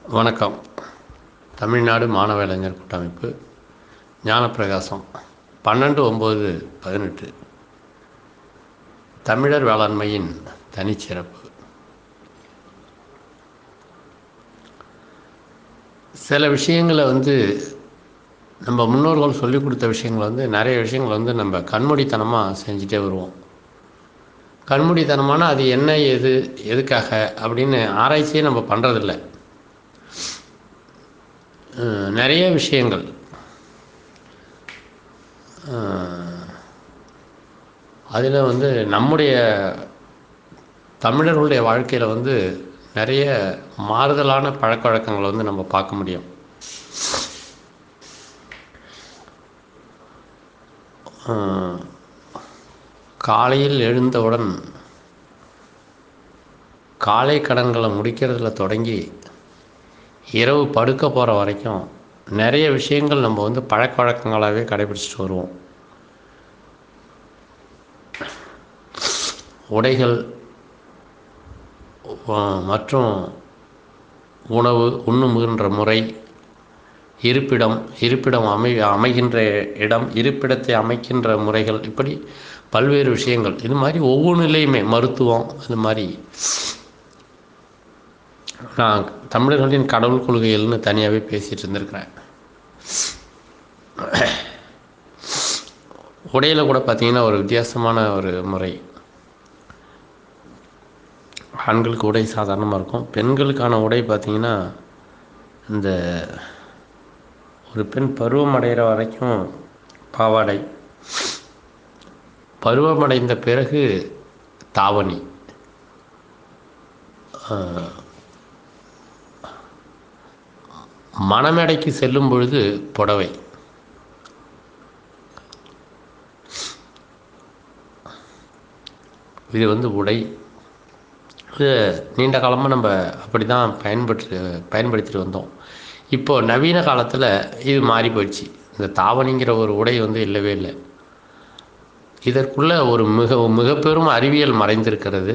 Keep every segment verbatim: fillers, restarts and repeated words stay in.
வணக்கம். தமிழ்நாடு மாணவ இளைஞர் கூட்டமைப்பு, ஞானப்பிரகாசம். பன்னெண்டு ஒம்பது பதினெட்டு தமிழர் வேளாண்மையின் தனிச்சிறப்பு. சில விஷயங்களை வந்து நம்ம முன்னோர்கள் சொல்லிக் கொடுத்த விஷயங்களை வந்து நிறைய விஷயங்களை வந்து நம்ம கண்மூடித்தனமாக செஞ்சுட்டே வருவோம். கண்மூடித்தனமான அது என்ன, எது, எதுக்காக அப்படின்னு ஆராய்ச்சியே நம்ம பண்ணுறதில்ல. நிறைய விஷயங்கள் அதில் வந்து நம்முடைய தமிழர்களுடைய வாழ்க்கையில் வந்து நிறைய மாறுதலான பழக்க வழக்கங்களை வந்து நம்ம பார்க்க முடியும். காலையில் எழுந்தவுடன் காலை கடன்களை முடிக்கிறதுல தொடங்கி இரவு படுக்க போகிற வரைக்கும் நிறைய விஷயங்கள் நம்ம வந்து பழக்க வழக்கங்களாகவே கடைபிடிச்சிட்டு வருவோம். உடைகள் மற்றும் உணவு உண்ணுகின்ற முறை, இருப்பிடம் இருப்பிடம் அமை அமைகின்ற இடம் இருப்பிடத்தை அமைக்கின்ற முறைகள், இப்படி பல்வேறு விஷயங்கள். இது மாதிரி ஒவ்வொன்றிலையுமே மருத்துவம், இது மாதிரி நான் தமிழர்களின் கடவுள் கொள்கைகள்னு தனியாகவே பேசிகிட்டு இருந்திருக்கிறேன். உடையில் கூட பார்த்திங்கன்னா ஒரு வித்தியாசமான ஒரு முறை. ஆண்களுக்கு உடை சாதாரணமாக இருக்கும். பெண்களுக்கான உடை பார்த்திங்கன்னா, இந்த ஒரு பெண் பருவம் அடைகிற வரைக்கும் பாவாடை, பருவமடைந்த பிறகு தாவணி, மணமேடைக்கு செல்லும் பொழுது புடவை. இது வந்து உடை. இது நீண்ட காலமாக நம்ம அப்படி தான் பயன்படுத்தி பயன்படுத்திட்டு வந்தோம். இப்போது நவீன காலத்தில் இது மாறி போயிடுச்சு. இந்த தாவணிங்கிற ஒரு உடை வந்து இல்லவே இல்லை. இதற்குள்ளே ஒரு மிக மிக பெரும் அறிவியல் மறைந்திருக்கிறது.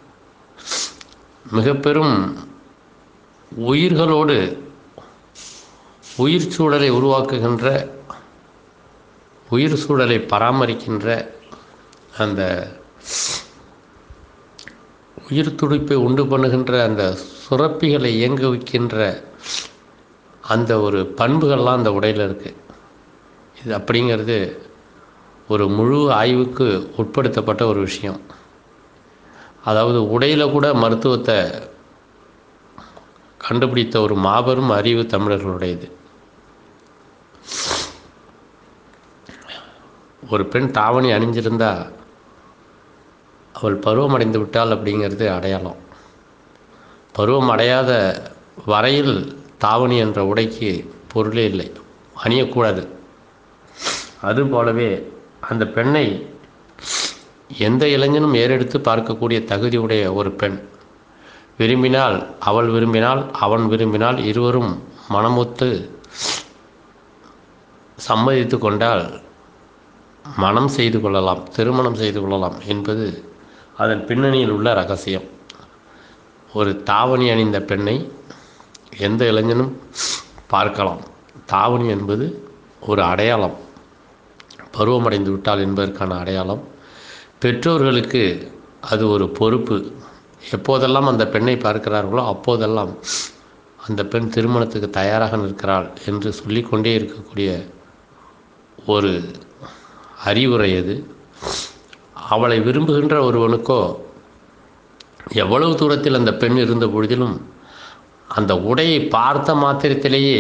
மிக பெரும் உயிர்களோடு உயிர் சூழலை உருவாக்குகின்ற, உயிர் சூழலை பராமரிக்கின்ற, அந்த உயிர் துடிப்பை உண்டு பண்ணுகின்ற அந்த சுரப்பிகளை இயங்க வைக்கின்ற அந்த ஒரு பண்புகள்லாம் அந்த உடையில் இருக்குது. இது அப்படிங்கிறது ஒரு முழு ஆய்வுக்கு உட்படுத்தப்பட்ட ஒரு விஷயம். அதாவது உடையில் கூட மருத்துவத்தை கண்டுபிடித்த ஒரு மாபெரும் அறிவு தமிழர்களுடையது. ஒரு பெண் தாவணி அணிஞ்சிருந்தா அவள் பருவம் அடைந்து விட்டாள் அப்படிங்கிறது அடையாளம். பருவம் அடையாத வரையில் தாவணி என்ற உடைக்கு பொருளே இல்லை, அணியக்கூடாது. அதுபோலவே அந்த பெண்ணை எந்த இளைஞனும் ஏறெடுத்து பார்க்கக்கூடிய தகுதியுடைய ஒரு பெண் விரும்பினால், அவள் விரும்பினால், அவன் விரும்பினால், இருவரும் மனமொத்து சம்மதித்து கொண்டால் மனம் செய்து கொள்ளலாம், திருமணம் செய்து கொள்ளலாம் என்பது அதன் பின்னணியில் உள்ள ரகசியம். ஒரு தாவணி அணிந்த பெண்ணை எந்த இளைஞனும் பார்க்கலாம். தாவணி என்பது ஒரு அடையாளம், பருவமடைந்து விட்டால் என்பதற்கான அடையாளம். பெற்றோர்களுக்கு அது ஒரு பொறுப்பு. எப்போதெல்லாம் அந்த பெண்ணை பார்க்கிறார்களோ அப்போதெல்லாம் அந்த பெண் திருமணத்துக்கு தயாராக நிற்கிறாள் என்று சொல்லிக்கொண்டே இருக்கக்கூடிய ஒரு அறிவுரை அது. அவளை விரும்புகின்ற ஒருவனுக்கோ எவ்வளவு தூரத்தில் அந்த பெண் இருந்த பொழுதிலும் அந்த உடையை பார்த்த மாத்திரத்திலேயே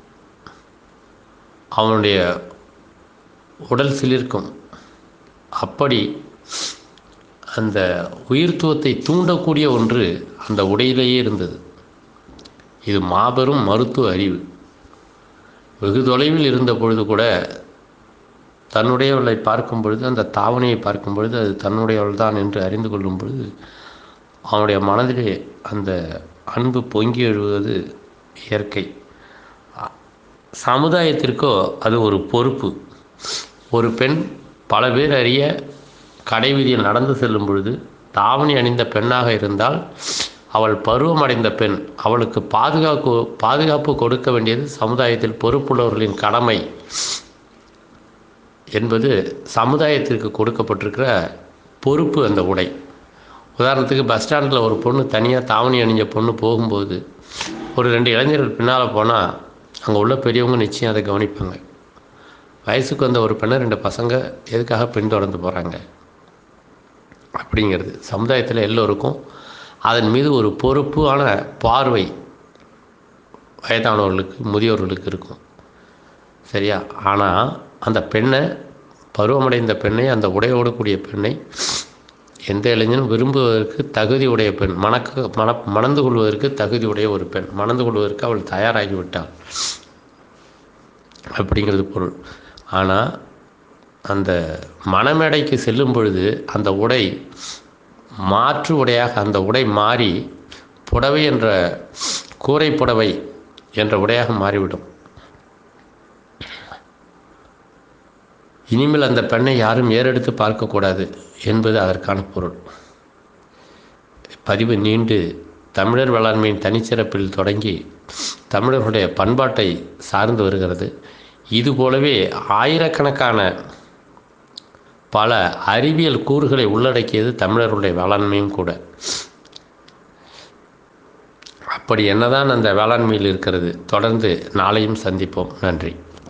அவனுடைய உடல் சிலிர்க்கும். அப்படி அந்த உயிர்த்துவத்தை தூண்டக்கூடிய ஒன்று அந்த உடையிலேயே இருந்தது. இது மாபெரும் மருத்துவ அறிவு. வெகு தொலைவில் இருந்த பொழுது கூட தன்னுடையவளை பார்க்கும் பொழுது, அந்த தாவணியை பார்க்கும் பொழுது அது தன்னுடையவள் தான் என்று அறிந்து கொள்ளும் பொழுது அவனுடைய மனதிலே அந்த அன்பு பொங்கி எழுவது இயற்கை. சமுதாயத்திற்கோ அது ஒரு பொறுப்பு. ஒரு பெண் பல பேர் அறிய கடை வீதியில் நடந்து செல்லும் பொழுது தாவணி அணிந்த பெண்ணாக இருந்தால் அவள் பருவமடைந்த பெண். அவளுக்கு பாதுகாப்பு பாதுகாப்பு கொடுக்க வேண்டியது சமுதாயத்தில் பொறுப்புள்ளவர்களின் கடமை என்பது சமுதாயத்திற்கு கொடுக்கப்பட்டிருக்கிற பொறுப்பு. அந்த உடை, உதாரணத்துக்கு பஸ் ஸ்டாண்டில் ஒரு பொண்ணு தனியாக தாவணி அணிஞ்ச பொண்ணு போகும்போது ஒரு ரெண்டு இளைஞர்கள் பின்னால் போனால் அங்கே உள்ள பெரியவங்க நிச்சயம் அதை கவனிப்பாங்க. வயசுக்கு வந்த ஒரு பெண்ணை ரெண்டு பசங்க எதுக்காக பின்தொடர்ந்து போகிறாங்க அப்படிங்கிறது சமுதாயத்தில் எல்லோருக்கும் அதன் மீது ஒரு பொறுப்பான பார்வை வயதானவர்களுக்கு, முதியோர்களுக்கு இருக்கும். சரியா? ஆனால் அந்த பெண்ணை, பருவமடைந்த பெண்ணை, அந்த உடையோடு கூடிய பெண்ணை எந்த இளைஞனும் விரும்புவதற்கு தகுதி உடைய பெண், மணக்க மண மணந்து கொள்வதற்கு தகுதி உடைய ஒரு பெண், மணந்து கொள்வதற்கு அவள் தயாராகிவிட்டாள் அப்படிங்கிறது பொருள். ஆனால் அந்த மணமேடைக்கு செல்லும் பொழுது அந்த உடை மாற்று உடையாக, அந்த உடை மாறி புடவை என்ற கூரை புடவை என்ற உடையாக மாறிவிடும். இனிமேல் அந்த பெண்ணை யாரும் ஏறெடுத்து பார்க்கக்கூடாது என்பது அதற்கான பொருள். பதிவு நீண்டு தமிழர் வேளாண்மையின் தனிச்சிறப்பில் தொடங்கி தமிழர்களுடைய பண்பாட்டை சார்ந்து வருகிறது. இதுபோலவே ஆயிரக்கணக்கான பல அறிவியல் கூறுகளை உள்ளடக்கியது தமிழர்களுடைய வேளாண்மையும் கூட. அப்படி என்னதான் அந்த வேளாண்மையில் இருக்கிறது? தொடர்ந்து நாளையும் சந்திப்போம். நன்றி.